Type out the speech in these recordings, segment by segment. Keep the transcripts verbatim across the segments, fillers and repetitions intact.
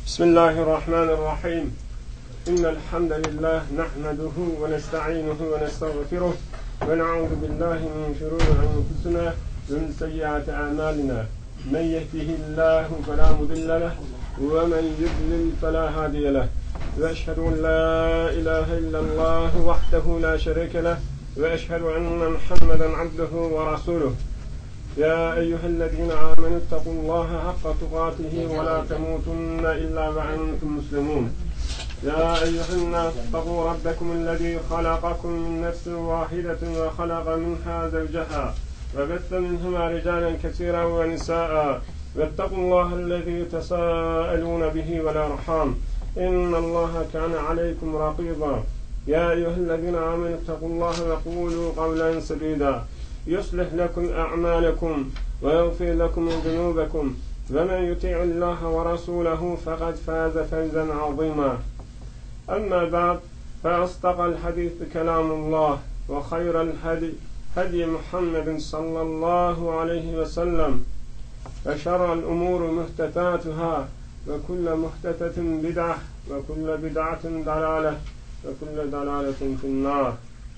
بسم الله الرحمن الرحيم إن الحمد لله نحمده ونستعينه ونستغفره ونعوذ بالله من شرور أنفسنا ومن سيئات أعمالنا من يهده الله فلا مضل له ومن يضلل فلا هادي له وأشهد أن لا إله إلا الله وحده لا شريك له وأشهد أن محمدا عبده ورسوله يا أيها الذين آمنوا اتقوا الله حق تقاته ولا تموتن إلا وأنتم مسلمون يا أيها الناس اتقوا ربكم الذي خلقكم من نفس واحدة وخلق منها زوجها وبث منهما رجالا كثيرا ونساء واتقوا الله الذي تساءلون به والأرحام إن الله كان عليكم رقيبا يا أيها الذين آمنوا اتقوا الله وقولوا قولا سديدا يصلح لكم أعمالكم ويغفر لكم ذنوبكم ومن يطع الله ورسوله فقد فاز فوزا عظيما أما بعد فأصدق الحديث كلام الله وخير الهدي هدي محمد صلى الله عليه وسلم وشر الأمور محدثاتها وكل محدثة بدعة وكل بدعة ضلالة وكل ضلالة في النار.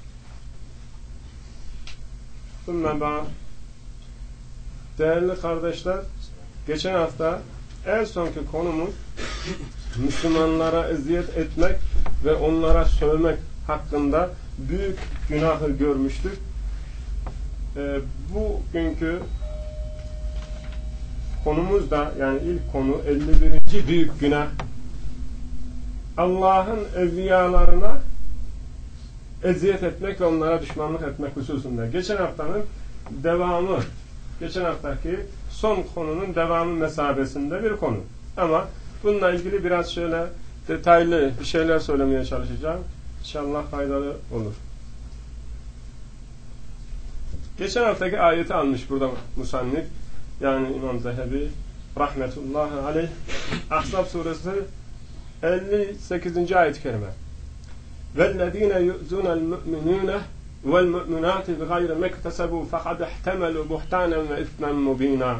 Değerli kardeşler, geçen hafta en sonki konumuz Müslümanlara eziyet etmek ve onlara sövmek hakkında büyük günahı görmüştük. E, bugünkü konumuz da, yani ilk konu elli birinci büyük günah, Allah'ın evliyalarına eziyet etmek ve onlara düşmanlık etmek hususunda. Geçen haftanın devamı, geçen haftaki son konunun devamı mesabesinde bir konu. Ama bununla ilgili biraz şöyle detaylı bir şeyler söylemeye çalışacağım. İnşallah faydalı olur. Geçen haftaki ayeti almış burada musannif, yani İmam Zehebi rahmetullahi aleyh, Ahzab suresi elli sekizinci ayet-i kerime. وَالَّذ۪ينَ يُؤْذُونَ الْمُؤْمِنِينَ وَالْمُؤْمِنَاتِ بِغَيْرِ مَكْتَسَبُوا فَقَدْ احْتَمَلُوا بُهْتَانًا وَاِثْمًا مُب۪ينًا.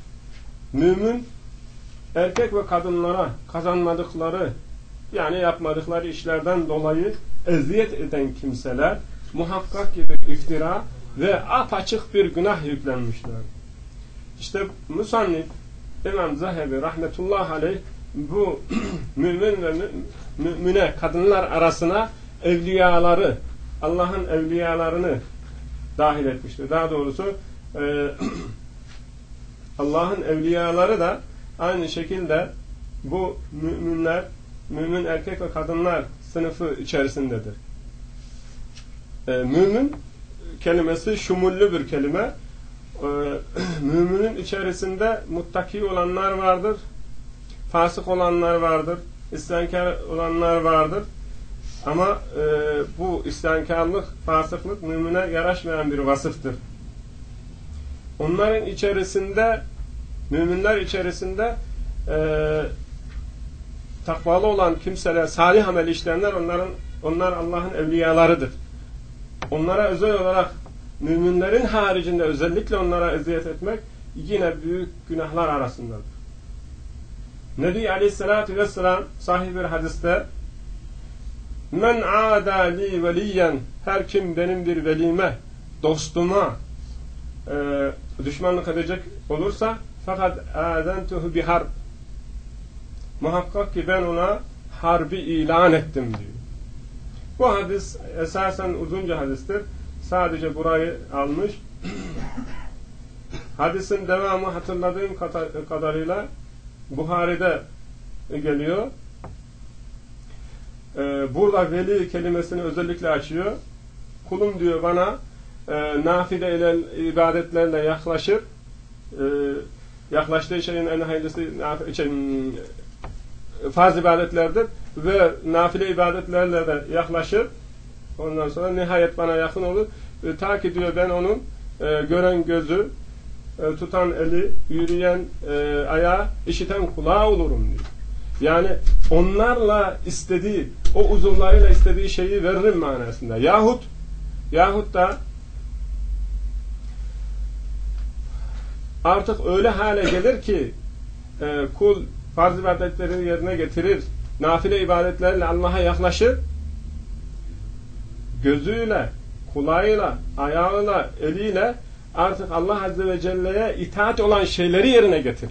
Mümin erkek ve kadınlara kazanmadıkları, yani yapmadıkları işlerden dolayı eziyet eden kimseler muhakkak ki bir iftira ve apaçık bir günah yüklenmişler. İşte musannif İmam Zehebi rahmetullahi aleyh bu mümin ve mümine kadınlar arasına evliyaları, Allah'ın evliyalarını dahil etmiştir. Daha doğrusu e, Allah'ın evliyaları da aynı şekilde bu müminler, mümin erkek ve kadınlar sınıfı içerisindedir. E, mümin kelimesi şumullü bir kelime. E, müminin içerisinde muttaki olanlar vardır, fasık olanlar vardır, isyankar olanlar vardır. Ama e, bu isyankarlık, fasıklık mümine yaraşmayan bir vasıftır. Onların içerisinde, müminler içerisinde e, takvalı olan kimseler, salih amel işleyenler, onların, onlar Allah'ın evliyalarıdır. Onlara özel olarak müminlerin haricinde özellikle onlara eziyet etmek yine büyük günahlar arasındadır. Nebi Aleyhisselatü Vesselam sahih bir hadiste, men âdâ li veliyen, her kim benim bir velime, dostuma e, düşmanlık edecek olursa fakat âzentuhu bi harb, muhakkak ki ben ona harbi ilan ettim diyor. Bu hadis esasen uzunca hadistir. Sadece burayı almış. Hadisin devamı hatırladığım kadarıyla Buhari'de geliyor. Ee, burada veli kelimesini özellikle açıyor. Kulum diyor bana e, nafile ile ibadetlerle yaklaşır. E, yaklaştığı şeyin en hayırlısı şey, farz ibadetlerdir ve nafile ibadetlerle de yaklaşır. Ondan sonra nihayet bana yakın olur. E, ta ki diyor ben onun e, gören gözü, e, tutan eli, yürüyen e, ayağı, işiten kulağı olurum diyor. Yani onlarla istediği, o uzuvlarıyla istediği şeyi veririm manasında. Yahut yahut da artık öyle hale gelir ki e, kul farz ibadetleri yerine getirir, nafile ibadetlerle Allah'a yaklaşır, gözüyle, kulağıyla, ayağıyla, eliyle artık Allah Azze ve Celle'ye itaat olan şeyleri yerine getirir.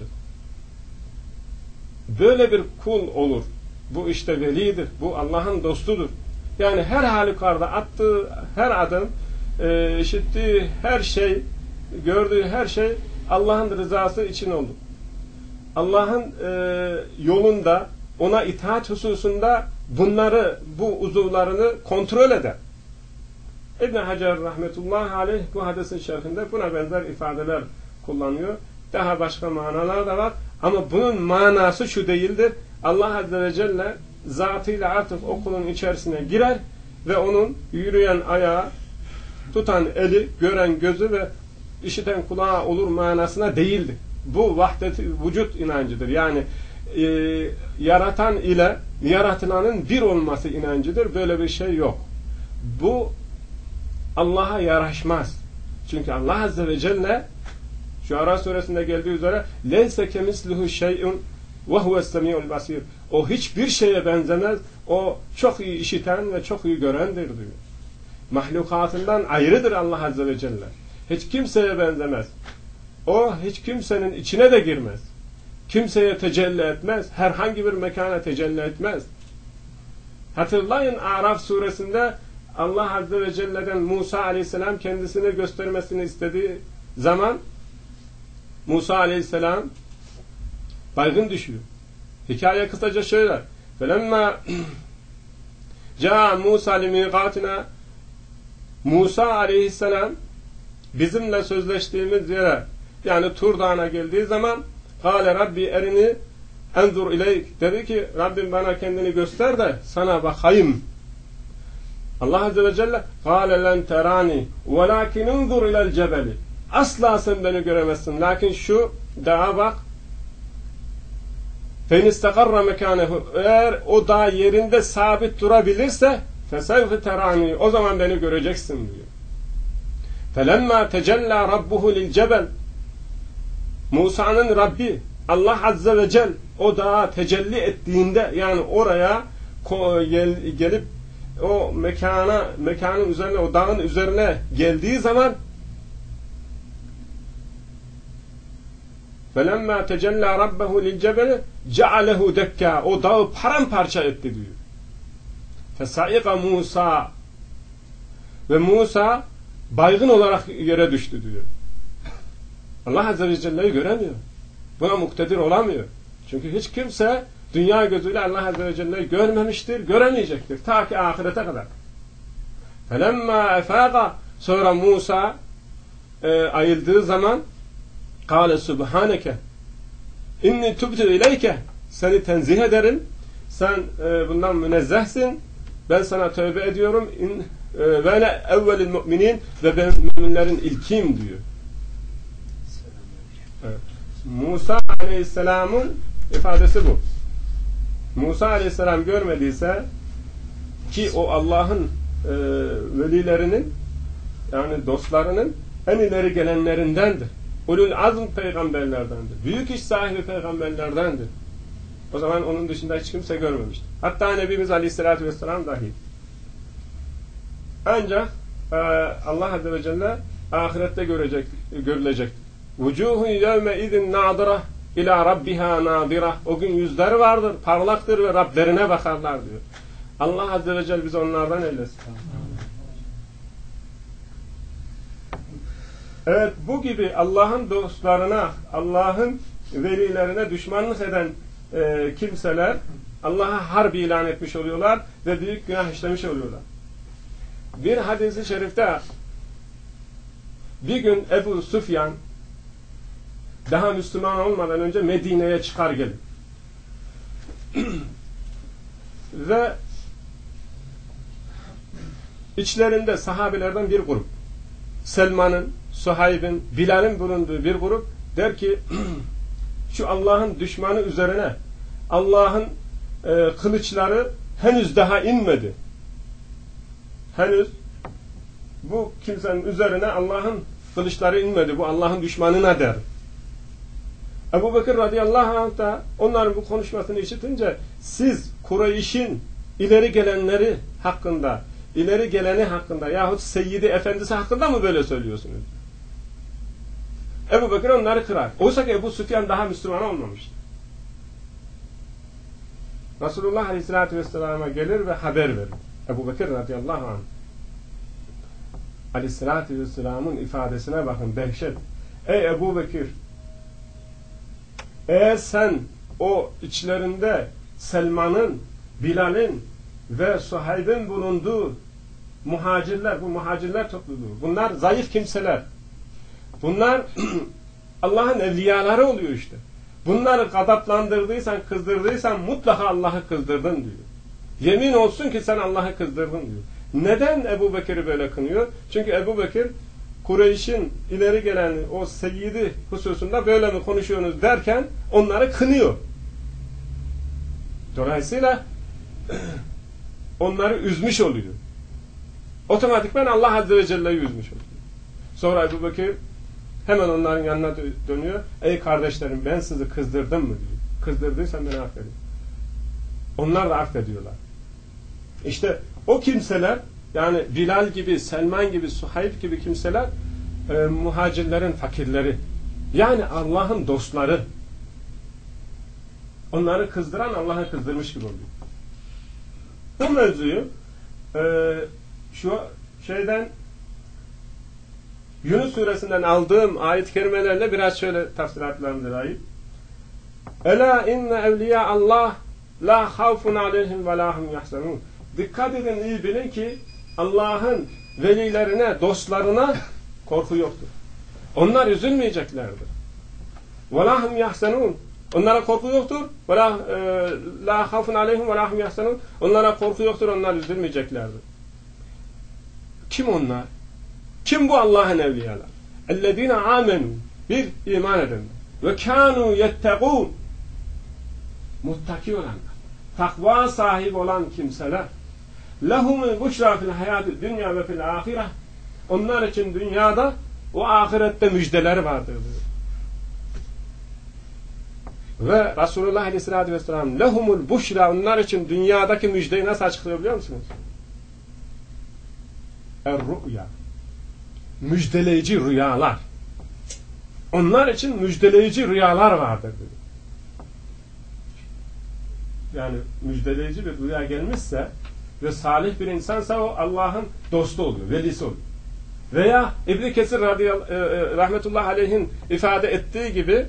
Böyle bir kul olur. Bu işte velidir. Bu Allah'ın dostudur. Yani her halükarda attığı her adım, e, işittiği her şey, gördüğü her şey Allah'ın rızası için olur. Allah'ın e, yolunda, ona itaat hususunda bunları, bu uzuvlarını kontrol eder. İbn Hacer rahmetullahi aleyh bu hadisin şerhinde buna benzer ifadeler kullanıyor. Daha başka manalar da var. Ama bunun manası şu değildir. Allah Azze ve Celle zatıyla artık o kulun içerisine girer ve onun yürüyen ayağı, tutan eli, gören gözü ve işiten kulağı olur manasına değildir. Bu vahdet-i vücut inancıdır. Yani e, yaratan ile yaratılanın bir olması inancıdır. Böyle bir şey yok. Bu Allah'a yaraşmaz. Çünkü Allah Azze ve Celle Şuara suresinde geldiği üzere leyse kemislihu şey'un ve huve's-semi'ul basir. O hiçbir şeye benzemez. O çok iyi işiten ve çok iyi görendir diyor. Mahlukatından ayrıdır Allah Azze ve Celle. Hiç kimseye benzemez. O hiç kimsenin içine de girmez. Kimseye tecelli etmez. Herhangi bir mekana tecelli etmez. Hatırlayın Araf suresinde Allah Azze ve Celle'den Musa Aleyhisselam kendisini göstermesini istediği zaman Musa Aleyhisselam baygın düşüyor. Hikaye kısaca şöyle. فَلَمَّا جَاءَ مُوسَى لِمِيقَاتِنَا Musa Aleyhisselam bizimle sözleştiğimiz yere, yani Tur Dağı'na geldiği zaman قَالَ Rabbi erini endur ileyk, dedi ki Rabbim bana kendini göster de sana bakayım. Allah Azze ve Celle قَالَ لَنْ تَرَانِي وَلَاكِنْ اُنْظُرْ اِلَى الْجَبَلِ Asla sen beni göremezsin. Lakin şu dağa bak. فَاِنْ اِسْتَقَرَّ مَكَانَهُ Eğer o dağ yerinde sabit durabilirse فَسَوْفِ تَرَانِي O zaman beni göreceksin diyor. فَلَمَّا تَجَلَّى رَبُّهُ لِلْجَبَلِ Musa'nın Rabbi Allah Azze ve Celle o dağa tecelli ettiğinde, yani oraya gelip o mekana, mekanın üzerine, o dağın üzerine geldiği zaman فَلَمَّا تَجَلَّى رَبَّهُ لِلْجَبَلِ جَعَلَهُ دَكَّا O dağı paramparça etti diyor. فَسَائِقَ Musa Ve Musa baygın olarak yere düştü diyor. Allah Azze ve Celle'yi göremiyor. Buna muktedir olamıyor. Çünkü hiç kimse dünya gözüyle Allah Azze ve Celle'yi görmemiştir, göremeyecektir. Ta ki ahirete kadar. فَلَمَّا اَفَاقَ Sonra Musa e, ayıldığı zaman قَالَ سُبْحَانَكَ اِنِّي تُبْتُ اِلَيْكَ Seni tenzih ederim. Sen e, bundan münezzehsin. Ben sana tövbe ediyorum. Ve ne evvelil müminin ve ben müminlerin ilkiyim diyor. Evet. Musa Aleyhisselam'ın ifadesi bu. Musa Aleyhisselam görmediyse, ki o Allah'ın e, velilerinin, yani dostlarının en ileri gelenlerindendir. Ulul azm peygamberlerdendir. Büyük iş sahibi peygamberlerdendir. O zaman onun dışında hiç kimse görmemiştir. Hatta Nebimiz Aleyhisselatü Vesselam dahi. Ancak e, Allah Azze ve Celle ahirette görecek, görülecek. Vucuhun yevme izin nadira ila rabbiha nadira. O gün yüzleri vardır, parlaktır ve Rablerine bakarlar diyor. Allah Azze ve Celle bizi onlardan eylesin. Evet, bu gibi Allah'ın dostlarına, Allah'ın velilerine düşmanlık eden e, kimseler Allah'a harp ilan etmiş oluyorlar ve büyük günah işlemiş oluyorlar. Bir hadis-i şerifte bir gün Ebu Süfyan daha Müslüman olmadan önce Medine'ye çıkar gelir. Ve içlerinde sahabelerden bir grup, Selman'ın, Suhayb'in, Bilal'in bulunduğu bir grup der ki şu Allah'ın düşmanı üzerine Allah'ın e, kılıçları henüz daha inmedi. Henüz bu kimsenin üzerine Allah'ın kılıçları inmedi. Bu Allah'ın düşmanına der. Ebu Bekir radıyallahu anh da onların bu konuşmasını işitince siz Kureyş'in ileri gelenleri hakkında, ileri geleni hakkında yahut Seyyidi Efendisi hakkında mı böyle söylüyorsunuz? Ebu Bekir onları kırar. Oysa ki Ebu Süfyan daha Müslüman olmamıştı. Resulullah Aleyhisselatü Vesselam'a gelir ve haber verir. Ebu Bekir radıyallahu anh Aleyhisselatü Vesselam'ın ifadesine bakın, dehşet. Ey Ebu Bekir, eğer sen o içlerinde Selman'ın, Bilal'in ve Suhayb'in bulunduğu muhacirler, bu muhacirler topluluğu, bunlar zayıf kimseler. Bunlar Allah'ın evliyaları oluyor işte. Bunları gadaplandırdıysan, kızdırdıysan mutlaka Allah'ı kızdırdın diyor. Yemin olsun ki sen Allah'ı kızdırdın diyor. Neden Ebu Bekir'i böyle kınıyor? Çünkü Ebu Bekir Kureyş'in ileri gelen o seyyidi hususunda böyle mi konuşuyorsunuz derken onları kınıyor. Dolayısıyla onları üzmüş oluyor. Otomatikman Allah Azze ve Celle'yi üzmüş oluyor. Sonra Ebu Bekir hemen onların yanına dönüyor. Ey kardeşlerim, ben sizi kızdırdım mı diyor. Kızdırdıysam beni affedin. Onlar da affediyorlar. İşte o kimseler, yani Bilal gibi, Selman gibi, Suhayb gibi kimseler e, muhacirlerin fakirleri. Yani Allah'ın dostları. Onları kızdıran Allah'ı kızdırmış gibi oluyor. Bu mevzuyu e, şu şeyden Yunus suresinden aldığım ayet-i kerimelerle biraz şöyle tafsiratlandırayım. Ela inne evliya Allah la havfun aleyhim ve la hum yahzanun. Dikkat edin, iyi bilin ki Allah'ın velilerine, dostlarına korku yoktur. Onlar üzülmeyeceklerdir. Ve la hum yahzanun. Onlara korku yoktur. Ve la, e, la havfun aleyhim ve la hum yahzanun. Onlara korku yoktur, onlar üzülmeyeceklerdir. Kim onlar? Kim bu Allah'ın evliyalar? اَلَّذ۪ينَ آمَنُوا Bir, iman edenler. Ve kânû yettegûn Muttaki olanlar. Takva sahibi olan kimseler. لَهُمُ بُشْرَى فِي الْحَيَاتِ الدُّنْيَا ve fil ahire. Onlar için dünyada o ahirette müjdeleri vardır diyor. Ve Resulullah Aleyhisselatü Vesselam lehumul buşra, onlar için dünyadaki müjdeyi nasıl açıklıyor biliyor musunuz? Er-ru'ya, müjdeleyici rüyalar. Onlar için müjdeleyici rüyalar vardır diyor. Yani müjdeleyici bir rüya gelmişse ve salih bir insansa o Allah'ın dostu oluyor, velisi oluyor. Veya İbn Kesir radıyallahu rahmetullahi aleyhin ifade ettiği gibi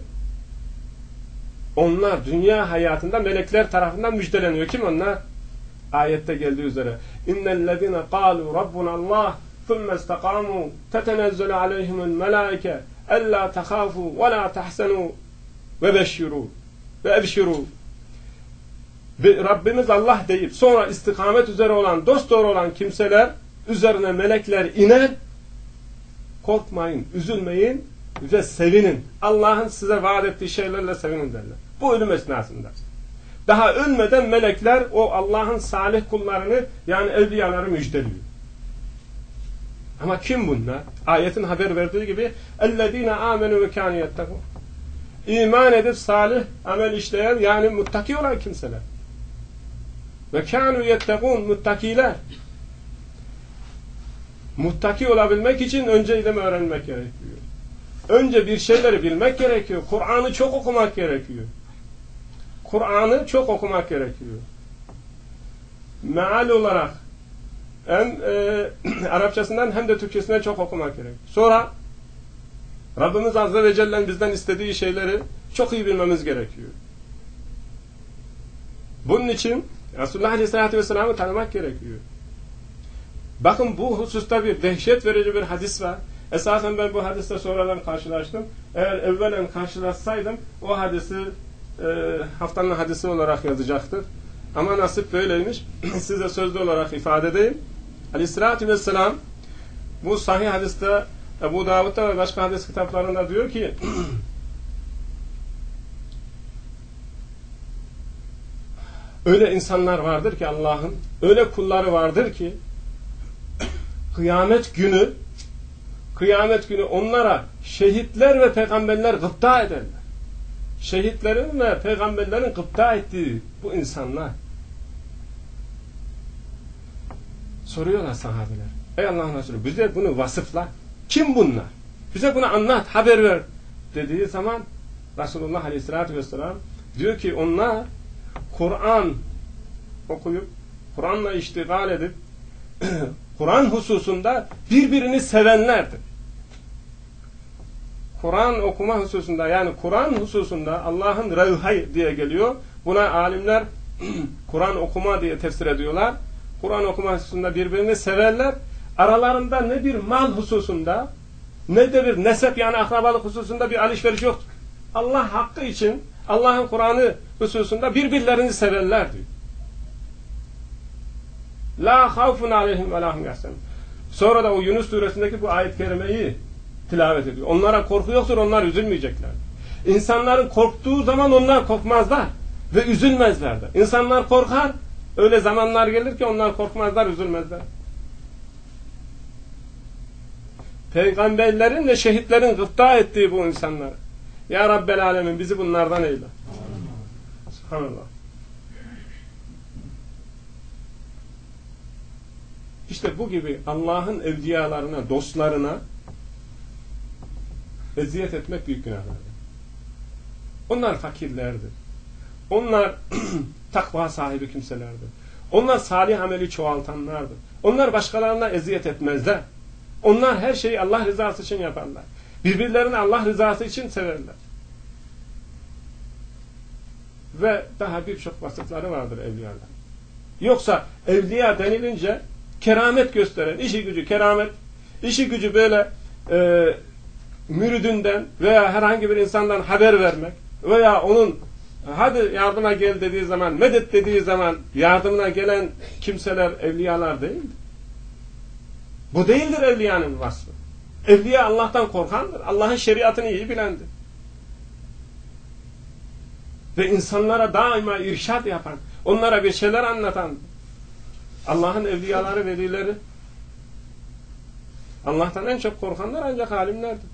onlar dünya hayatında melekler tarafından müjdeleniyor. Kim onlar? Ayette geldiği üzere İnnellezîne kâlû rabbunallah ثُمَّ اسْتَقَامُوا تَتَنَزَّلُ عَلَيْهِمُ الْمَلَائِكَةُ أَلَّا تَخَافُوا وَلَا تَحْزَنُوا وَبَشِّرُوا وَاَبْشِرُوا. Rabbimiz Allah deyip sonra istikamet üzere olan, dosdoğru olan kimseler üzerine melekler iner. Korkmayın, üzülmeyin ve sevinin. Allah'ın size vaat ettiği şeylerle sevinin derler. Bu ölüm esnasında. Daha ölmeden melekler o Allah'ın salih kullarını, yani evliyaları müjdeliyor. Ama kim bunlar? Ayetin haber verdiği gibi اَلَّذ۪ينَ آمَنُوا وَكَانُوا يَتَّقُونَ. İman edip salih amel işleyen, yani muttaki olan kimseler. Ve kânû yettegûn, muttakiler. Muttaki olabilmek için önce ilim öğrenmek gerekiyor. Önce bir şeyleri bilmek gerekiyor. Kur'an'ı çok okumak gerekiyor. Kur'an'ı çok okumak gerekiyor. Meal olarak hem e, Arapçasından hem de Türkçesinden çok okumak gerekiyor. Sonra Rabbimiz Azze ve Celle'nin bizden istediği şeyleri çok iyi bilmemiz gerekiyor. Bunun için Resulullah Aleyhisselatü Vesselam'ı tanımak gerekiyor. Bakın bu hususta bir dehşet verici bir hadis var. Esasen ben bu hadiste sonradan karşılaştım. Eğer evvelen karşılaşsaydım o hadisi e, haftanın hadisi olarak yazacaktır. Ama nasip böyleymiş. Size sözlü olarak ifade edeyim. Aleyhisselatü Vesselam bu sahih hadiste Ebu Davud'da ve başka hadis kitaplarında diyor ki öyle insanlar vardır ki Allah'ın, öyle kulları vardır ki kıyamet günü kıyamet günü onlara şehitler ve peygamberler gıpta ederler. şehitlerin ve peygamberlerin gıpta ettiği bu insanlar. Soruyorlar sahabeler. Ey Allah'ın Resulü, bize bunu vasıfla. Kim bunlar? Bize bunu anlat, haber ver dediği zaman Resulullah Aleyhisselatü Vesselam diyor ki onlar Kur'an okuyup Kur'an'la iştigal edip Kur'an hususunda birbirini sevenlerdir. Kur'an okuma hususunda, yani Kur'an hususunda Allah'ın revhay diye geliyor. Buna alimler Kur'an okuma diye tefsir ediyorlar. Kur'an okuma hususunda birbirini severler. Aralarında ne bir mal hususunda ne de bir nesep, yani akrabalık hususunda bir alışveriş yoktur. Allah hakkı için, Allah'ın Kur'an'ı hususunda birbirlerini severler diyor. La havfun aleyhim ve lahum yahzanun. Sonra da o Yunus suresindeki bu ayet-i kerimeyi tilavet ediyor. Onlara korku yoktur, onlar üzülmeyecekler. İnsanların korktuğu zaman onlar korkmazlar ve üzülmezler de. İnsanlar korkar, öyle zamanlar gelir ki onlar korkmazlar, üzülmezler. Peygamberlerin ve şehitlerin gıpta ettiği bu insanlar. Ya Rabbel Alemin, bizi bunlardan eyle. Subhanallah. İşte bu gibi Allah'ın evliyalarına, dostlarına eziyet etmek büyük günahlardır. Onlar fakirlerdir. Onlar takva sahibi kimselerdir. Onlar salih ameli çoğaltanlardır. Onlar başkalarına eziyet etmezler. Onlar her şeyi Allah rızası için yaparlar. Birbirlerini Allah rızası için severler. Ve daha birçok vasıfları vardır evliyalar. Yoksa evliya denilince keramet gösteren, işi gücü keramet, işi gücü böyle e, müridünden veya herhangi bir insandan haber vermek veya onun hadi yardıma gel dediği zaman, medet dediği zaman yardımına gelen kimseler evliyalar değildir. Bu değildir evliyanın vasfı. Evliya Allah'tan korkandır. Allah'ın şeriatını iyi bilendir. Ve insanlara daima irşad yapan, onlara bir şeyler anlatan, Allah'ın evliyaları, velileri, Allah'tan en çok korkanlar ancak alimlerdir.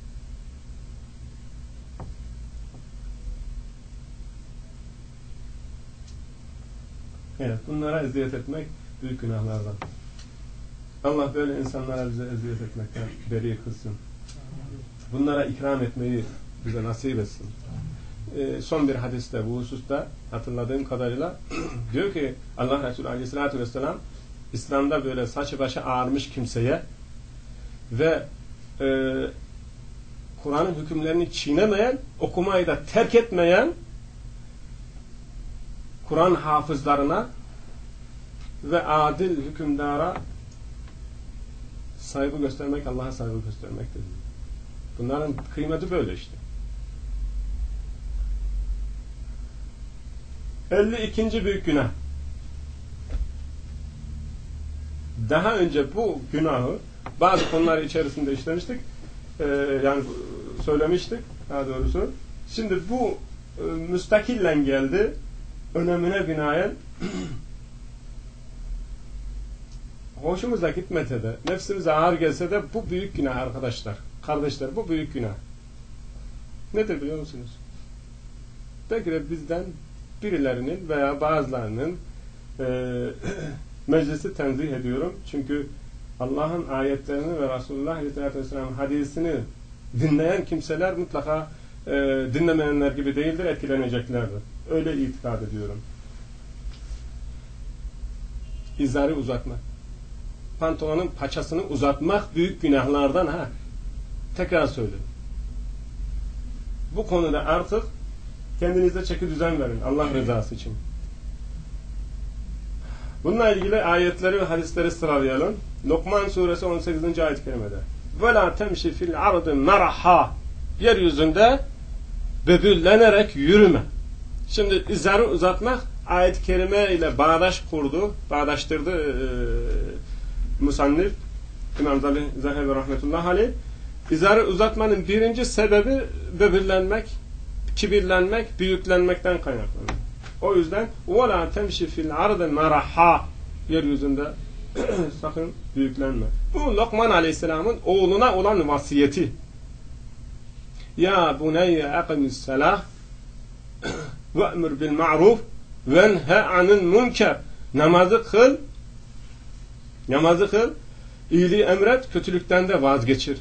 Evet, bunlara eziyet etmek büyük günahlardan. Allah böyle insanlara bize eziyet etmekten beri kılsın. Bunlara ikram etmeyi bize nasip etsin. Ee, son bir hadiste bu hususta hatırladığım kadarıyla diyor ki Allah Resulü Aleyhisselatü Vesselam İslam'da böyle saçı başı ağarmış kimseye ve e, Kur'an'ın hükümlerini çiğnemeyen, okumayı da terk etmeyen Kur'an hafızlarına ve adil hükümdara saygı göstermek, Allah'a saygı göstermektir. Bunların kıymeti böyle işte. elli ikinci büyük günah. Daha önce bu günahı bazı konular içerisinde işlemiştik. Ee, yani söylemiştik daha doğrusu. Şimdi bu e, müstakillen geldi. Önemine binaen hoşumuza gitmese de, nefsimize ağır gelse de bu büyük günah arkadaşlar. Kardeşler, bu büyük günah. Nedir biliyor musunuz? Belki de bizden birilerinin veya bazılarının e, meclisi tenzih ediyorum. Çünkü Allah'ın ayetlerini ve Resulullah Aleyhisselatü Vesselam'ın hadisini dinleyen kimseler mutlaka e, dinlemeyenler gibi değildir, etkileneceklerdir. Öyle itikad ediyorum. İzarı uzatmak. Pantolonun paçasını uzatmak büyük günahlardan ha. Tekrar söyledim. Bu konuda artık kendinize çeki düzen verin. Allah rızası için. Bununla ilgili ayetleri ve hadisleri sıralayalım. Lokman suresi on sekizinci ayet-i kerimede. وَلَا تَمْشِ فِي الْعَرْضِ مَرَحَا Yeryüzünde böbürlenerek yürüme. Şimdi izarı uzatmak ayet-i kerime ile bağdaş kurdu, bağdaştırdı e, musannif İmam Zahebi rahmetullahi aleyh. İzarı uzatmanın birinci sebebi böbürlenmek, kibirlenmek, büyüklenmekten kaynaklanıyor. O yüzden وَلَا تَمْشِ فِي الْعَرْضِ مَرَحَا Yeryüzünde sakın büyüklenme. Bu Lokman Aleyhisselam'ın oğluna olan vasiyeti. Ya buneyye akimisselah ve'mur bil ma'ruf venhe anil münker. Namazı kıl, namazı kıl, iyiliği emret, kötülükten de vazgeçir.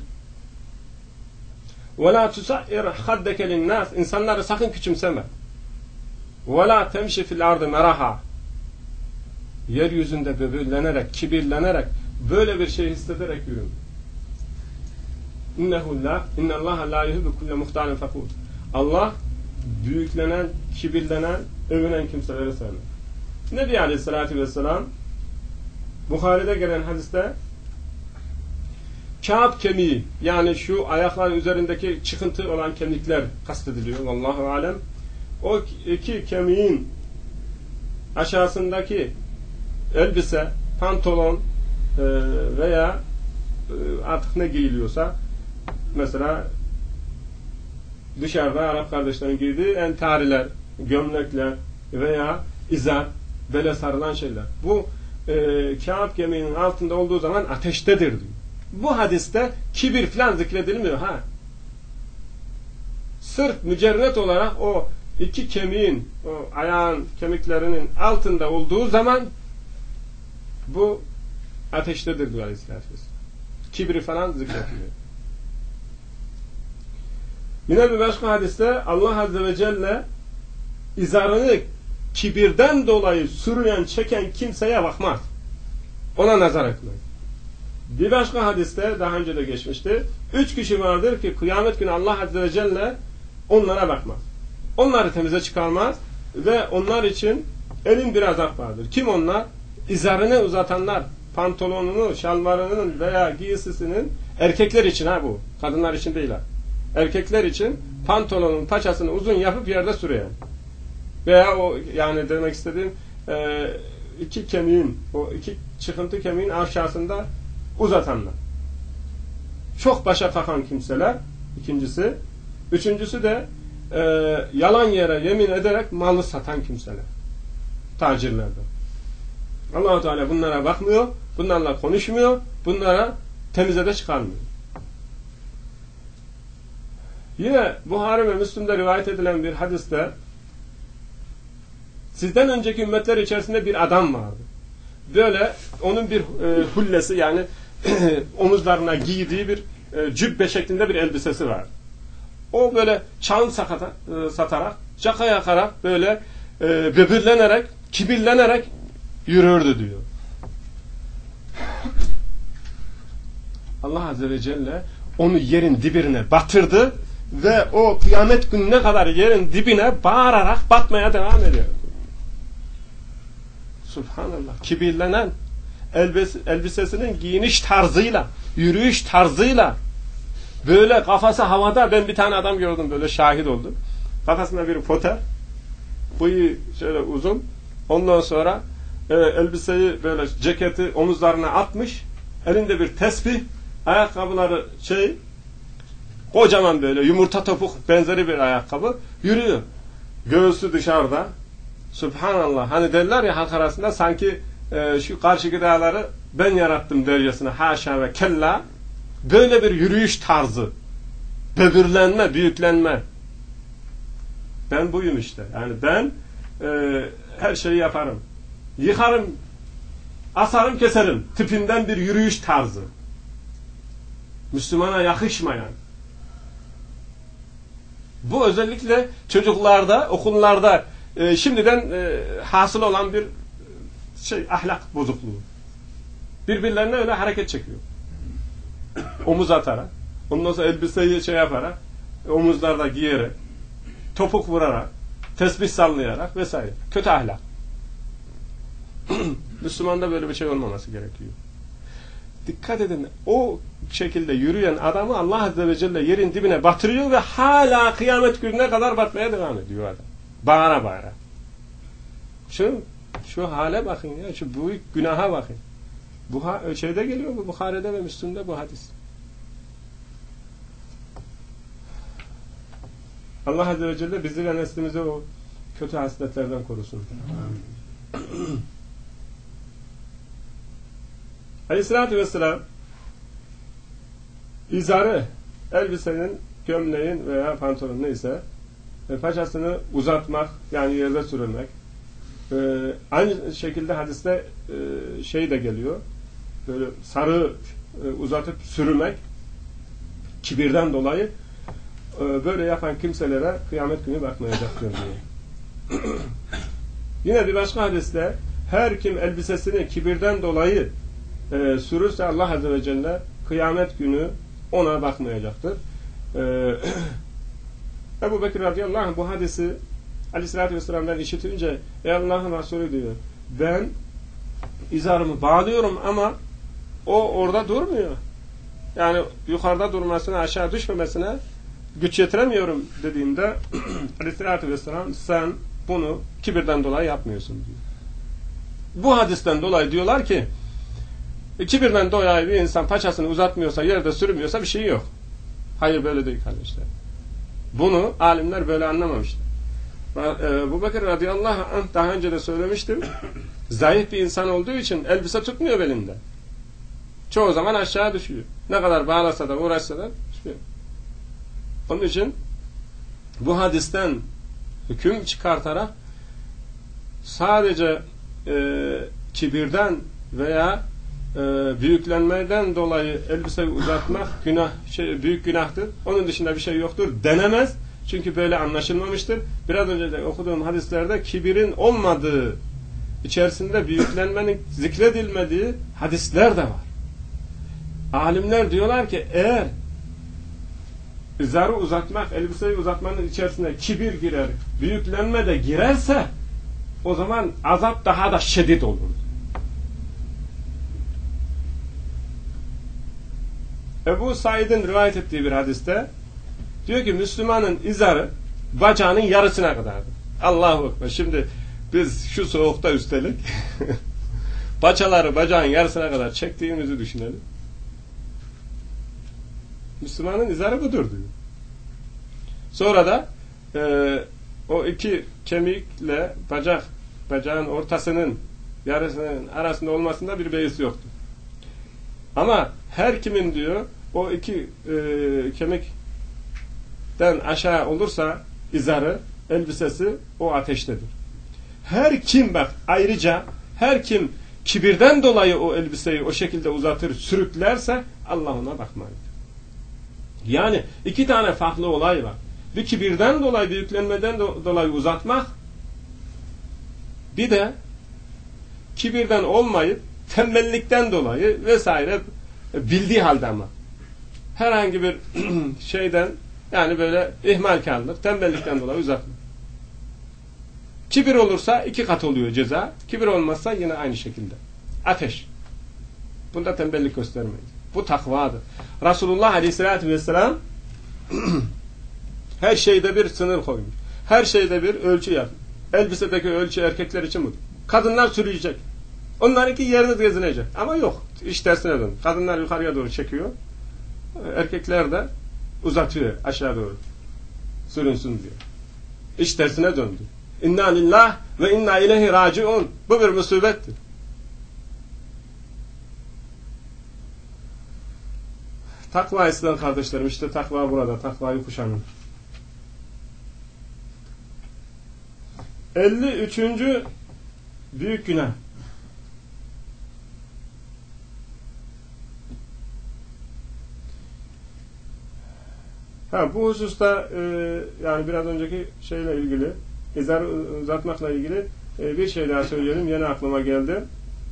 Ve la tusa'ir haddeke linnas. İnsanları sakın küçümseme. Ve la temşi fil ardı meraha. Yeryüzünde böbürlenerek, kibirlenerek, böyle bir şey hissederek yürüme. İnnehu la, innallaha la yuhibbu kulle muhtalin fakur. Allah büyüklenen, kibirlenen, övünen kimseleri sevmez. Nebi Aleyhisselatü Vesselam Bukhari'de gelen hadiste kağıt kemiği, yani şu ayakların üzerindeki çıkıntı olan kemikler kastediliyor. Vallahu alem. O iki kemiğin aşağısındaki elbise, pantolon veya artık ne giyiliyorsa, mesela dışarıda Arap kardeşlerin giydiği entariler, gömlekler veya izar, bele sarılan şeyler. Bu e, kağıt kemiğinin altında olduğu zaman ateştedir diyor. Bu hadiste kibir falan zikredilmiyor ha. Sırf mücerret olarak o iki kemiğin, o ayağın kemiklerinin altında olduğu zaman bu ateştedir diyor Aleyhisselatü Vesselam. Kibri falan zikretmiyor. Yine bir başka hadiste Allah Azze ve Celle izarını kibirden dolayı sürüyen, çeken kimseye bakmaz. Ona nazar etmez. Bir başka hadiste, daha önce de geçmişti, üç kişi vardır ki kıyamet günü Allah Azze ve Celle onlara bakmaz. Onları temize çıkarmaz ve onlar için elin bir azap vardır. Kim onlar? İzarını uzatanlar, pantolonunu, şalvarının veya giysisinin, erkekler için ha bu, kadınlar için değil ha. Erkekler için pantolonun paçasını uzun yapıp yerde süreyen veya o, yani demek istediğim e, iki kemiğin, o iki çıkıntı kemiğin aşağısında uzatanlar. Çok başa takan kimseler, ikincisi. Üçüncüsü de e, yalan yere yemin ederek malı satan kimseler. Tacirlerden. Allah-u Teala bunlara bakmıyor, bunlarla konuşmuyor, bunlara temize de çıkarmıyor. Yine Buhari ve Müslim'de rivayet edilen bir hadiste sizden önceki ümmetler içerisinde bir adam vardı. Böyle onun bir e, hullesi, yani omuzlarına giydiği bir e, cübbe şeklinde bir elbisesi vardı. O böyle çağın sakata, e, satarak, caka yakarak, böyle e, böbürlenerek, kibirlenerek yürürdü diyor. Allah Azze ve Celle onu yerin dibine batırdı ve o kıyamet gününe kadar yerin dibine bağırarak batmaya devam ediyor. Subhanallah. Kibirlenen, elbise, elbisesinin giyiniş tarzıyla, yürüyüş tarzıyla, böyle kafası havada, ben bir tane adam gördüm, böyle şahit oldum. Kafasında bir poter, bıyığı şöyle uzun, ondan sonra e, elbiseyi böyle, ceketi omuzlarına atmış, elinde bir tesbih, ayakkabıları şey, kocaman böyle yumurta topuk benzeri bir ayakkabı, yürüyor. Göğsü dışarıda. Subhanallah. Hani derler ya halk arasında, sanki e, şu karşıki dağları ben yarattım dercesine, haşa ve kella. Böyle bir yürüyüş tarzı. Böbürlenme, büyüklenme. Ben buyum işte. Yani ben e, her şeyi yaparım. Yıkarım, asarım, keserim. Tipinden bir yürüyüş tarzı. Müslümana yakışmayan. Bu özellikle çocuklarda, okullarda e, şimdiden e, hasıl olan bir şey, ahlak bozukluğu. Birbirlerine öyle hareket çekiyor. Omuz atarak, ondan sonra elbiseyi şey yaparak, omuzlarda giyerek, topuk vurarak, tesbih sallayarak vesaire. Kötü ahlak. Müslümanda böyle bir şey olmaması gerekiyor. Dikkat edin, o şekilde yürüyen adamı Allah Azze ve Celle yerin dibine batırıyor ve hala kıyamet gününe kadar batmaya devam ediyor adam. Bağıra bağıra. Şu, şu hale bakın ya, şu büyük günaha bakın. Bu şeyde geliyor bu, Bukhari'de ve Müslim'de bu hadis. Allah Azze ve Celle bizi ve neslimizi o kötü hasletlerden korusun. Aleyhissalatü vesselam izarı, elbisenin, gömleğin veya pantolon neyse e, paçasını uzatmak, yani yerde sürülmek. E, aynı şekilde hadiste e, şey de geliyor. Böyle sarığı e, uzatıp sürmek, kibirden dolayı e, böyle yapan kimselere kıyamet günü bakmayacaktır diye. Yine bir başka hadiste her kim elbisesini kibirden dolayı e, sürürse Allah Azze ve Celle kıyamet günü ona bakmayacaktır. E, Ebu Bekir radıyallahu anh bu hadisi Aleyhisselatü Vesselam'dan işitince ey Allah'ın Resulü diyor, ben izarımı bağlıyorum ama o orada durmuyor. Yani yukarıda durmasına, aşağı düşmemesine güç yetiremiyorum dediğinde Aleyhisselatü Vesselam sen bunu kibirden dolayı yapmıyorsun diyor. Bu hadisten dolayı diyorlar ki kibirden dolayı bir insan paçasını uzatmıyorsa, yerde sürmüyorsa bir şey yok. Hayır, böyle değil kardeşler. Bunu alimler böyle anlamamışlar. Ebu Bekir radıyallahu anh daha önce de söylemiştim. Zayıf bir insan olduğu için elbise tutmuyor belinde. Çoğu zaman aşağı düşüyor. Ne kadar bağlasa da uğraşsa da düşüyor. Onun için bu hadisten hüküm çıkartarak sadece e, kibirden veya e, büyüklenmeden dolayı elbiseyi uzatmak günah, şey, büyük günahtır. Onun dışında bir şey yoktur denemez. Çünkü böyle anlaşılmamıştır. Biraz önce de okuduğum hadislerde kibirin olmadığı, içerisinde büyüklenmenin zikredilmediği hadisler de var. Alimler diyorlar ki eğer zarı uzatmak, elbiseyi uzatmanın içerisine kibir girer, büyüklenme de girerse o zaman azap daha da şiddet olur. Ebu Said'in rivayet ettiği bir hadiste diyor ki Müslümanın izarı bacağının yarısına kadardır. Allahu Ekber. Şimdi biz şu soğukta üstelik paçaları bacağın yarısına kadar çektiğimizi düşünelim. Müslümanın izarı budur diyor. Sonra da e, o iki kemikle bacak, bacağın ortasının yarısının arasında olmasında bir beis yoktur. Ama her kimin diyor o iki e, kemikten aşağı olursa izarı, elbisesi o ateştedir. Her kim bak ayrıca her kim kibirden dolayı o elbiseyi o şekilde uzatır, sürüklerse Allah ona bakmayın. Yani iki tane farklı olay var. Bir kibirden dolayı, büyüklenmeden dolayı uzatmak, bir de kibirden olmayıp tembellikten dolayı vesaire bildiği halde ama herhangi bir şeyden, yani böyle ihmalkarlık, tembellikten dolayı uzatmak. Kibir olursa iki kat oluyor ceza. Kibir olmazsa yine aynı şekilde. Ateş. Bunda tembellik göstermeyiz. Bu takvadır. Resulullah Aleyhisselatü Vesselam her şeyde bir sınır koymuş. Her şeyde bir ölçü yapmış. Elbisedeki ölçü erkekler için budur. Kadınlar sürüyecek. Onlarınki yerine gezinecek. Ama yok. İş tersine dön. Kadınlar yukarıya doğru çekiyor. Erkekler de uzatıyor aşağı doğru. Sürünsün diyor. İş tersine döndü. İnna lillah ve inna ileyhi raciun. Bu bir musibettir. Takva isteyen kardeşlerim, işte takva burada. Takvayı kuşanın. elli üçüncü büyük günah. Ha, bu hususta e, yani biraz önceki şeyle ilgili, izarı uzatmakla ilgili e, bir şey daha söyleyelim. Yeni aklıma geldi.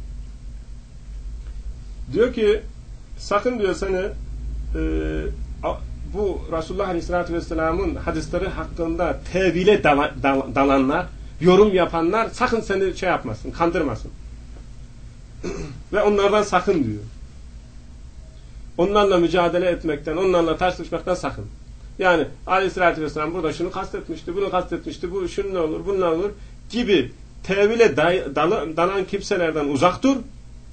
Diyor ki sakın diyor seni e, bu Resulullah Aleyhisselatü Vesselam'ın hadisleri hakkında tevile dal, dal, dalanlar, yorum yapanlar sakın seni şey yapmasın, kandırmasın. Ve onlardan sakın diyor. Onlarla mücadele etmekten, onlarla tartışmaktan sakın. Yani Aleyhisselatü Vesselam burada şunu kastetmişti, bunu kastetmişti, bu şununla olur, bununla olur gibi tevile dal, dalan kimselerden uzak dur.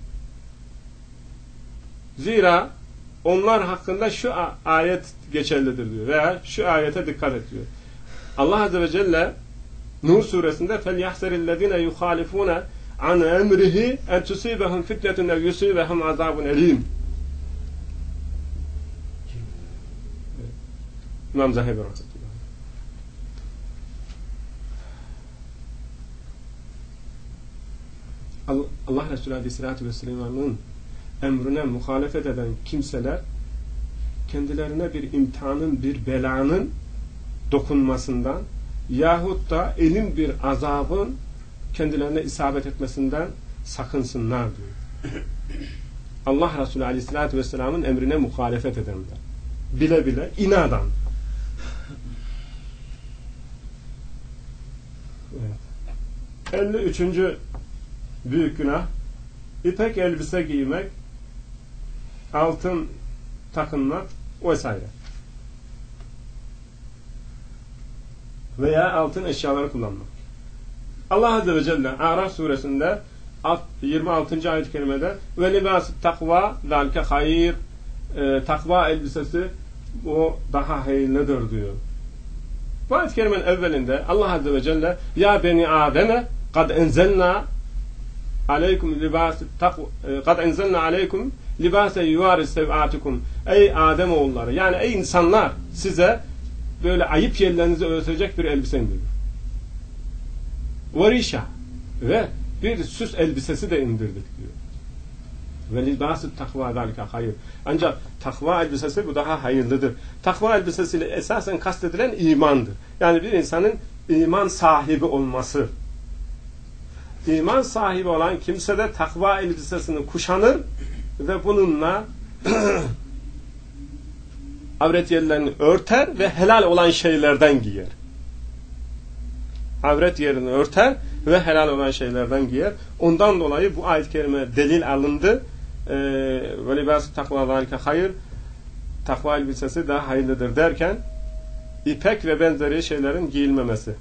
Zira onlar hakkında şu ayet geçerlidir diyor veya şu ayete dikkat et diyor. Allah Azze ve Celle Nur suresinde فَلْيَحْسَرِ الَّذِينَ يُخَالِفُونَ عَنْ اَمْرِهِ اَنْ تُصِيبَهُمْ فِتْنَةٌ اَوْ يُصِيبَهُمْ عَذَابٌ اَلِيمٌ. İmam Zahebi rahmetullah. Allah Resulü Aleyhisselatü Vesselam'ın emrine muhalefet eden kimseler kendilerine bir imtihanın, bir belanın dokunmasından yahut da elin bir azabın kendilerine isabet etmesinden sakınsınlar diyor. Allah Resulü Aleyhisselatü Vesselam'ın emrine muhalefet edenler. Bile bile inadan. Evet. elli üçüncü büyük günah, ipek elbise giymek, altın takınmak vesaire. Veya altın eşyaları kullanmak. Allah Azze ve Celle Araf suresinde yirmi altıncı ayet-i kerimede ve libas-ı takva zalike hayır, e, takva elbisesi o daha hayırlıdır diyor. Bu ayet-i kerimenin evvelinde Allah Azze ve Celle ya beni Adem'e kad enzelna aleykum libas-ı takva kad enzelna aleykum libase yuvaris sev'atikum ey Adem oğulları, yani ey insanlar, size böyle ayıp yerlerinizi örtecek bir elbise indirdik. Varişa ve bir süs elbisesi de indirdik diyor. Ve libas-ı takva zalike hayır. Ancak takva elbisesi bu daha hayırlıdır. Takva elbisesiyle esasen kastedilen imandır. Yani bir insanın iman sahibi olması. İman sahibi olan kimse de takva elbisesini kuşanır ve bununla avret yerlerini örter ve helal olan şeylerden giyer. Avret yerini örter ve helal olan şeylerden giyer. Ondan dolayı bu ayet-i kerime delil alındı. Ve libas-ı takva zalike hayır, takva elbisesi daha hayırlıdır derken ipek ve benzeri şeylerin giyilmemesi.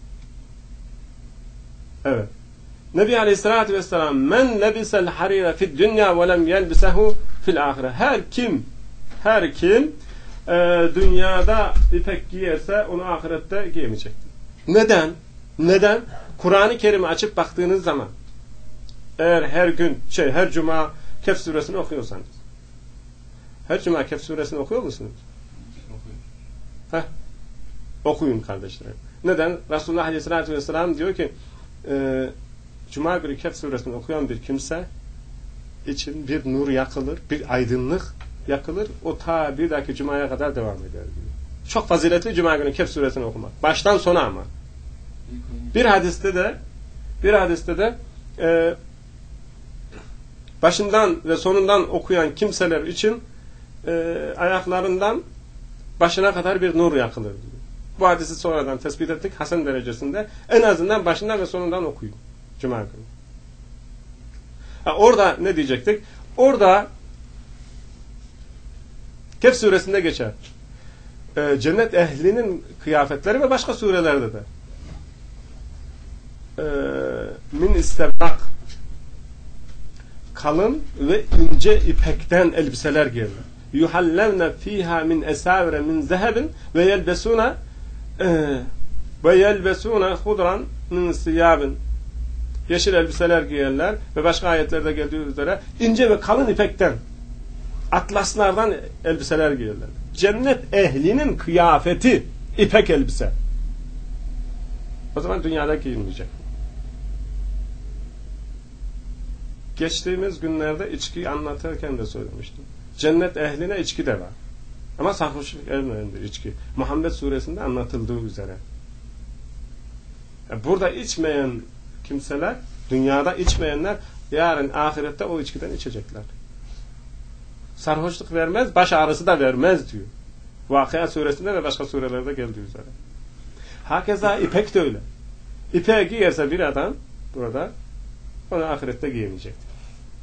Evet. Nebi Aleyhisselatü Vesselam men lebisel harire fid dünya ve lem yelbisehu fil ahire. Her kim her kim e, dünyada ipek giyerse onu ahirette giyemeyecektir. Neden? Neden? Kur'an-ı Kerim'i açıp baktığınız zaman eğer her gün şey her cuma Kehf suresini okuyorsanız, her cuma Kehf suresini okuyor musunuz? Heh. Okuyun kardeşlerim. Neden? Resulullah Aleyhisselatü Vesselam diyor ki e, cuma günü Kehf suresini okuyan bir kimse için bir nur yakılır, bir aydınlık yakılır. O ta bir dahaki cumaya kadar devam eder diyor. Çok faziletli cuma günü Kehf suresini okumak. Baştan sona ama. Bir hadiste de bir hadiste de e, başından ve sonundan okuyan kimseler için e, ayaklarından başına kadar bir nur yakılır diyor. Bu hadisi sonradan tespit ettik. Hasan derecesinde. En azından başından ve sonundan okuyun. Cuma günü. Ha, orada ne diyecektik? Orada Kehf suresinde geçer. E, cennet ehlinin kıyafetleri ve başka surelerde de. E, min istebrak kalın ve ince ipekten elbiseler giyerler. Yuhallevne fiha min esavire min zehebin ve yelbesuna ve yelbesuna hudran min siyabin. Yeşil elbiseler giyerler ve başka ayetlerde geldiği üzere ince ve kalın ipekten, atlaslardan elbiseler giyerler. Cennet ehlinin kıyafeti ipek elbise. O zaman dünyada giyilmeyecek. Geçtiğimiz günlerde içkiyi anlatırken de söylemiştim. Cennet ehline içki de var. Ama sarhoşluk ermeyendir içki. Muhammed suresinde anlatıldığı üzere. Burada içmeyen kimseler, dünyada içmeyenler yarın ahirette o içkiden içecekler. Sarhoşluk vermez, baş ağrısı da vermez diyor. Vakıa suresinde ve başka surelerde geldiği üzere. Hakeza ipek de öyle. İpeği giyerse bir adam burada onu ahirette giyemeyecektir.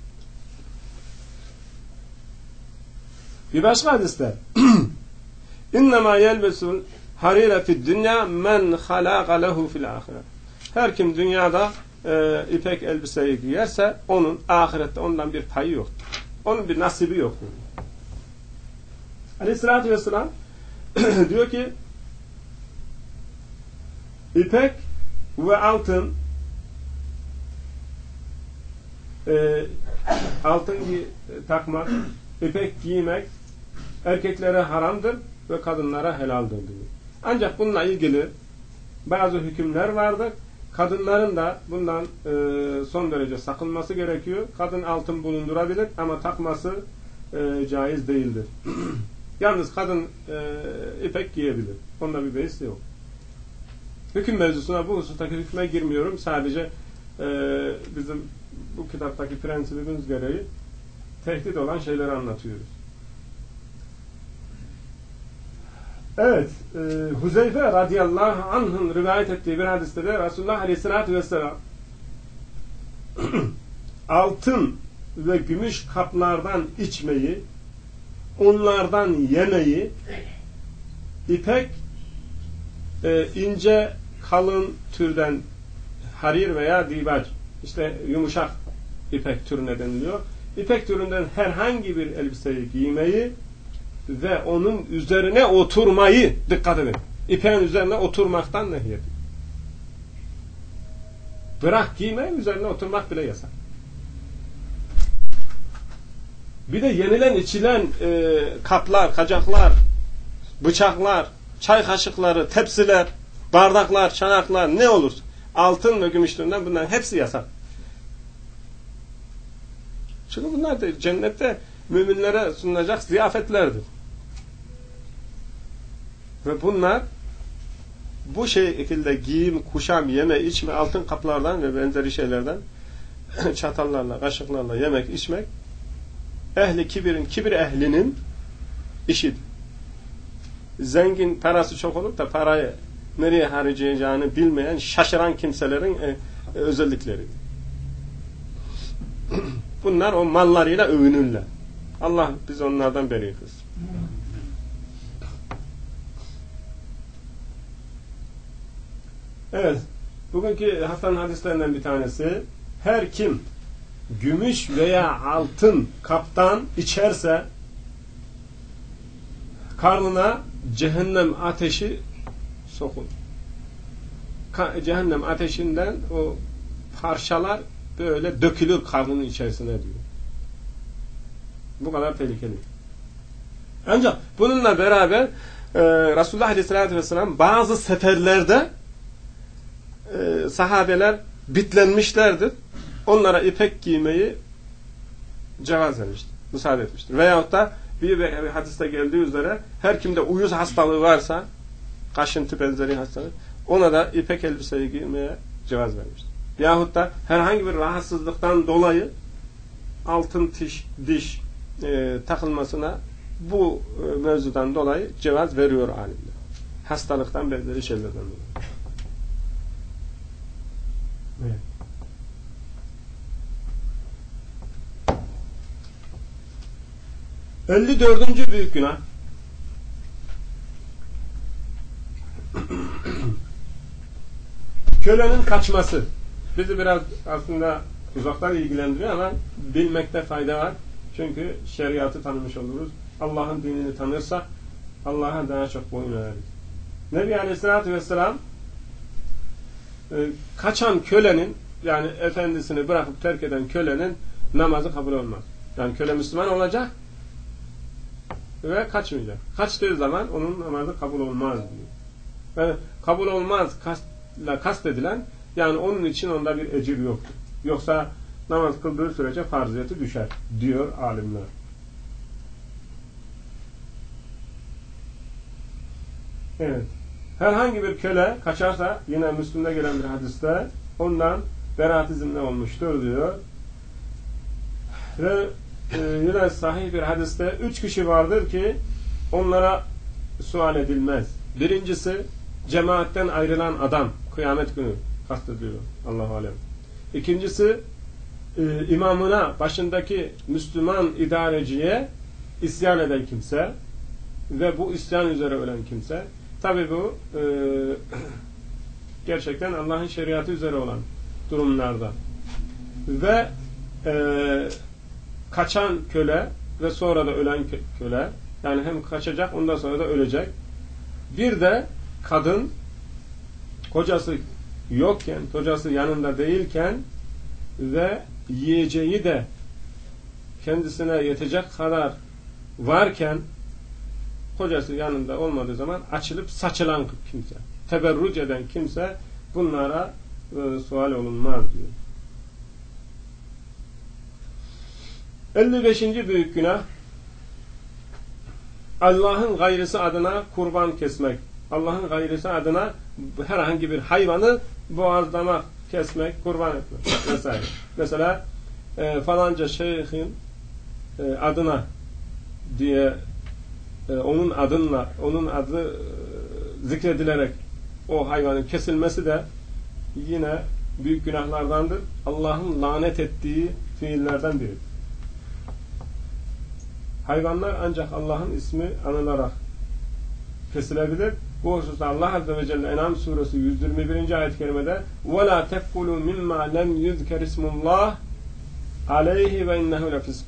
Bir başka hadiste İnnemâ yelbesul harire fid dünya men halâga lehu fil ahire. Her kim dünyada e, ipek elbiseyi giyerse onun ahirette ondan bir payı yok. Onun bir nasibi yok. Aleyhissalatü vesselam diyor ki ipek ve altın e, altın gi- takmak, ipek giymek erkeklere haramdır ve kadınlara helaldir diyor. Ancak bununla ilgili bazı hükümler vardır. kadınların da bundan e, son derece sakınması gerekiyor. Kadın altın bulundurabilir ama takması e, caiz değildir. Yalnız kadın e, ipek giyebilir. Onda bir beis yok. Hüküm mevzusuna, bu husustaki hükme girmiyorum. Sadece e, bizim bu kitaptaki prensibimiz gereği tehdit olan şeyleri anlatıyoruz. Evet, e, Huzeyfe radıyallahu anh'ın rivayet ettiği bir hadiste de Resulullah aleyhissalatü vesselam altın ve gümüş kaplardan içmeyi, onlardan yemeyi, ipek, e, ince, kalın türden harir veya dibac, işte yumuşak ipek türüne deniliyor. İpek türünden herhangi bir elbiseyi giymeyi ve onun üzerine oturmayı, dikkat edin, ipeğin üzerine oturmaktan nehyediyor. Bırak giymeyi, üzerine oturmak bile yasak. Bir de yenilen içilen e, kaplar, kacaklar, bıçaklar, çay kaşıkları, tepsiler, bardaklar, çanaklar, ne olursa altın ve gümüş türünden bunların hepsi yasak. Çünkü bunlar da cennette müminlere sunulacak ziyafetlerdir. Ve bunlar bu şekilde giyim, kuşam, yeme, içme, altın kaplardan ve benzeri şeylerden çatallarla, kaşıklarla yemek, içmek ehli kibirin, kibir ehlinin işidir. Zengin, parası çok olup da parayı nereye harcayacağını bilmeyen, şaşıran kimselerin e, e, özellikleri. Bunlar o mallarıyla övünürler. Allah biz onlardan beri kılsın. Evet. Bugünkü haftanın hadislerinden bir tanesi, her kim gümüş veya altın kaptan içerse karnına cehennem ateşi sokulur. Cehennem ateşinden o parçalar böyle dökülür karnının içerisine diyor. Bu kadar tehlikeli. Ancak bununla beraber e, Resulullah Aleyhisselatü Vesselam bazı seferlerde e, sahabeler bitlenmişlerdir. Onlara ipek giymeyi cevaz vermiştir. Müsaade etmiştir. Veyahut da bir, bir hadiste geldiği üzere her kimde uyuz hastalığı varsa, kaşıntı benzeri hastalık, ona da ipek elbiseyi giymeye cevaz vermiştir. Yahut da herhangi bir rahatsızlıktan dolayı altın diş, diş e, takılmasına bu e, mevzudan dolayı cevaz veriyor alimler. Hastalıktan benzeri şeylerden dolayı. Evet. elli dördüncü büyük günah. Kölenin kaçması. Bizi biraz aslında uzaktan ilgilendiriyor ama bilmekte fayda var. Çünkü şeriatı tanımış oluruz. Allah'ın dinini tanırsak Allah'a daha çok boyun eğeriz. Nebi Aleyhisselatü Vesselam e, kaçan kölenin, yani efendisini bırakıp terk eden kölenin namazı kabul olmaz. Yani köle Müslüman olacak ve kaçmayacak. Kaçtığı zaman onun namazı kabul olmaz diyor. Yani kabul olmaz kastla kastedilen, yani onun için onda bir ecir yoktur. Yoksa namaz kıldığı sürece farziyeti düşer diyor alimler. Evet. Herhangi bir köle kaçarsa, yine Müslüm'de gelen bir hadiste, ondan beraat izinli olmuştur diyor. Ve e, yine sahih bir hadiste üç kişi vardır ki onlara sual edilmez. Birincisi cemaatten ayrılan adam, kıyamet günü kastediyor Allah-u Alem. İkincisi e, imamına, başındaki Müslüman idareciye isyan eden kimse ve bu isyan üzere ölen kimse. Tabi bu e, gerçekten Allah'ın şeriatı üzere olan durumlarda. Ve e, kaçan köle ve sonra da ölen köle, yani hem kaçacak ondan sonra da ölecek. Bir de kadın kocası yokken, kocası yanında değilken ve yiyeceği de kendisine yetecek kadar varken, kocası yanında olmadığı zaman açılıp saçılan kimse, teberrüc eden kimse, bunlara e, sual olunmaz diyor. elli beşinci büyük günah, Allah'ın gayrısı adına kurban kesmek. Allah'ın gayrısı adına herhangi bir hayvanı boğazlamak, kesmek, kurban etmek vesaire. Mesela e, falanca şeyhin e, adına diye e, onun adınla, onun adı e, zikredilerek o hayvanın kesilmesi de yine büyük günahlardandır. Allah'ın lanet ettiği fiillerden biridir. Hayvanlar ancak Allah'ın ismi anılarak kesilebilir. Bu hususta Allah Azze ve Celle En'am suresi yüz yirmi birinci ayet-i kerimede وَلَا تَفْقُلُوا مِمَّا لَمْ يُذْكَرِ اسْمُ اللّٰهِ عَلَيْهِ وَاِنَّهُ لَفِسْقٌ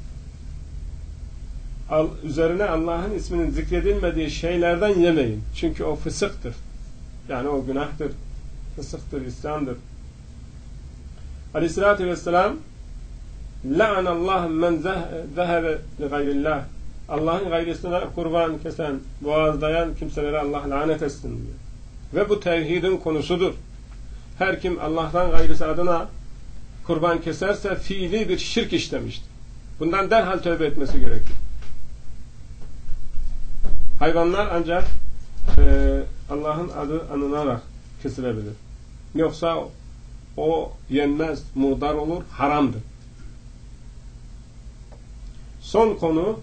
Üzerine Allah'ın isminin zikredilmediği şeylerden yemeyin. Çünkü o fısıktır. Yani o günahtır. Fısıktır, isyandır. Aleyhissalatü vesselam لَعَنَ اللّٰهُ مَنْ ذَهَبَ لِغَيْرِ اللّٰهِ Allah'ın gayrısına kurban kesen, boğazlayan kimselere Allah lanet etsin diyor. Ve bu tevhidin konusudur. Her kim Allah'tan gayrısı adına kurban keserse fiili bir şirk işlemiştir. Bundan derhal tövbe etmesi gerekir. Hayvanlar ancak e, Allah'ın adı anılarak kesilebilir. Yoksa o yenmez, murdar olur, haramdır. Son konu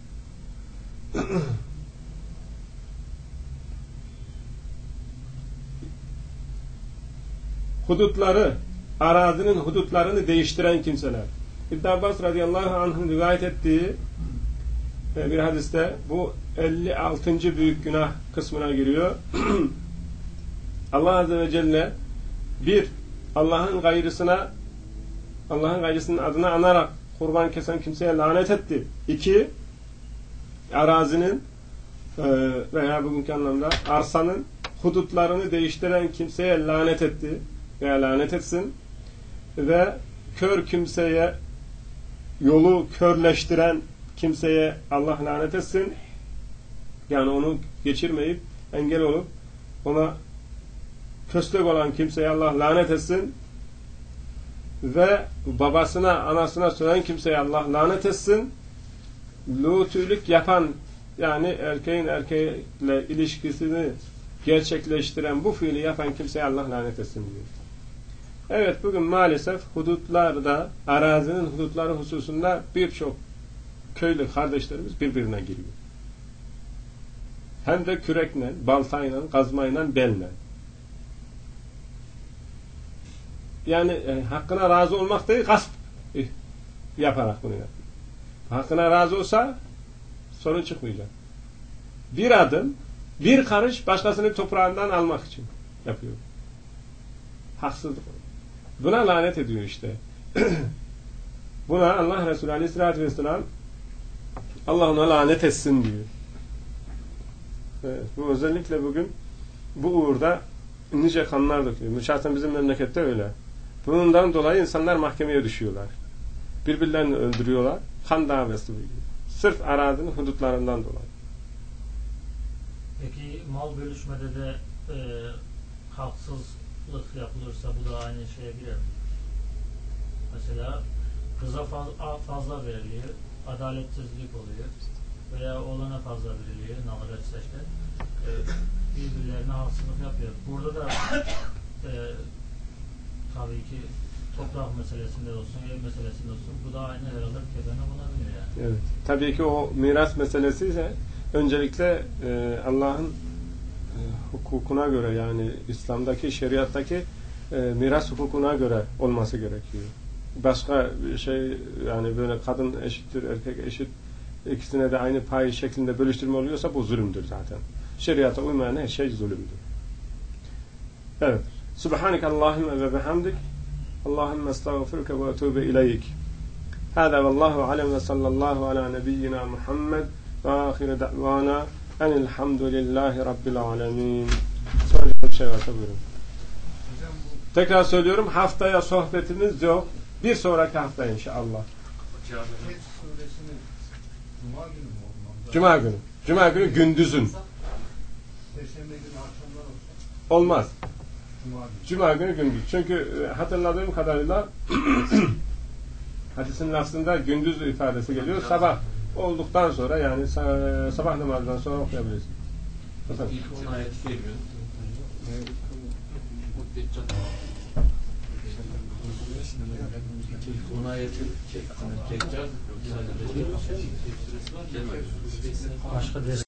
hudutları, arazinin hudutlarını değiştiren kimseler. İbn Abbas radıyallahu anh'ın rivayet ettiği bir hadiste bu elli altıncı büyük günah kısmına giriyor. Allah Azze ve Celle bir, Allah'ın gayrısına Allah'ın gayrısının adına anarak kurban kesen kimseye lanet etti. İki, arazinin veya bugünkü anlamda arsanın hudutlarını değiştiren kimseye lanet etti veya lanet etsin ve kör kimseye, yolu körleştiren kimseye Allah lanet etsin. Yani onu geçirmeyip engel olup ona köstek olan kimseye Allah lanet etsin ve babasına, anasına söyleyen kimseye Allah lanet etsin. Lutülük yapan, yani erkeğin erkeğiyle ilişkisini gerçekleştiren, bu fiili yapan kimseye Allah lanet etsin diyor. Evet, bugün maalesef hudutlarda, arazinin hudutları hususunda birçok köylü kardeşlerimiz birbirine giriyor. Hem de kürekle, baltayla, kazmayla, belle. Yani e, hakkına razı olmak değil, gasp e, yaparak bunu yapıyor. Hakkına razı olsa sorun çıkmayacak. Bir adım, bir karış başkasının toprağından almak için yapıyor. Haksızlık. Buna lanet ediyor işte. Buna Allah Resulü Aleyhisselatü Vesselam Allah ona lanet etsin diyor. Evet, bu özellikle bugün bu uğurda nice kanlar dökülüyor. Şahsen bizim memlekette öyle. Bundan dolayı insanlar mahkemeye düşüyorlar. Birbirlerini öldürüyorlar. Kan davası veriyor. Sırf arazinin hudutlarından dolayı. Peki mal bölüşmede de e, haksızlık yapılırsa bu da aynı şeye girer mi? Mesela kıza fazla, fazla veriliyor, adaletsizlik oluyor veya oğlana fazla veriliyor, navareçleşte e, birbirlerine haksızlık yapıyor. Burada da e, tabii ki toprak meselesinde olsun, ev meselesinde olsun, bu da aynı herhalde kefene bulabiliyor yani. Evet. Tabii ki o miras meselesi ise öncelikle e, Allah'ın e, hukukuna göre, yani İslam'daki, şeriattaki e, miras hukukuna göre olması gerekiyor. Başka bir şey, yani böyle kadın eşittir, erkek eşit, ikisine de aynı pay şeklinde bölüştürme oluyorsa bu zulümdür zaten. Şeriata uymayan her şey zulümdür. Evet. Subhaneke Allahümme ve bihamdik. Allahümme estağfirüke ve etûbe ileyk. Hâzâ vallahu alem ve sallallahu ala nebiyyina Muhammed ve âhire da'vana enilhamdülillahi rabbil alemin. Sonra bir şey varsa buyurun. Tekrar söylüyorum, haftaya sohbetimiz yok. Bir sonraki hafta inşallah. Cuma günü mü olmaz? Cuma günü. Cuma günü gündüzün. Perşembe günü akşamdan olsa. Olmaz. Cuma günü. Cuma günü gündüz. Çünkü e, hatırladığım kadarıyla hadisin aslında gündüz ifadesi geliyor. Sabah olduktan sonra yani sa- sabah namazından sonra okuyabilirsin. Bakalım. İlk on ayet geliyor. İlk on ayeti Deccal yoksa Başka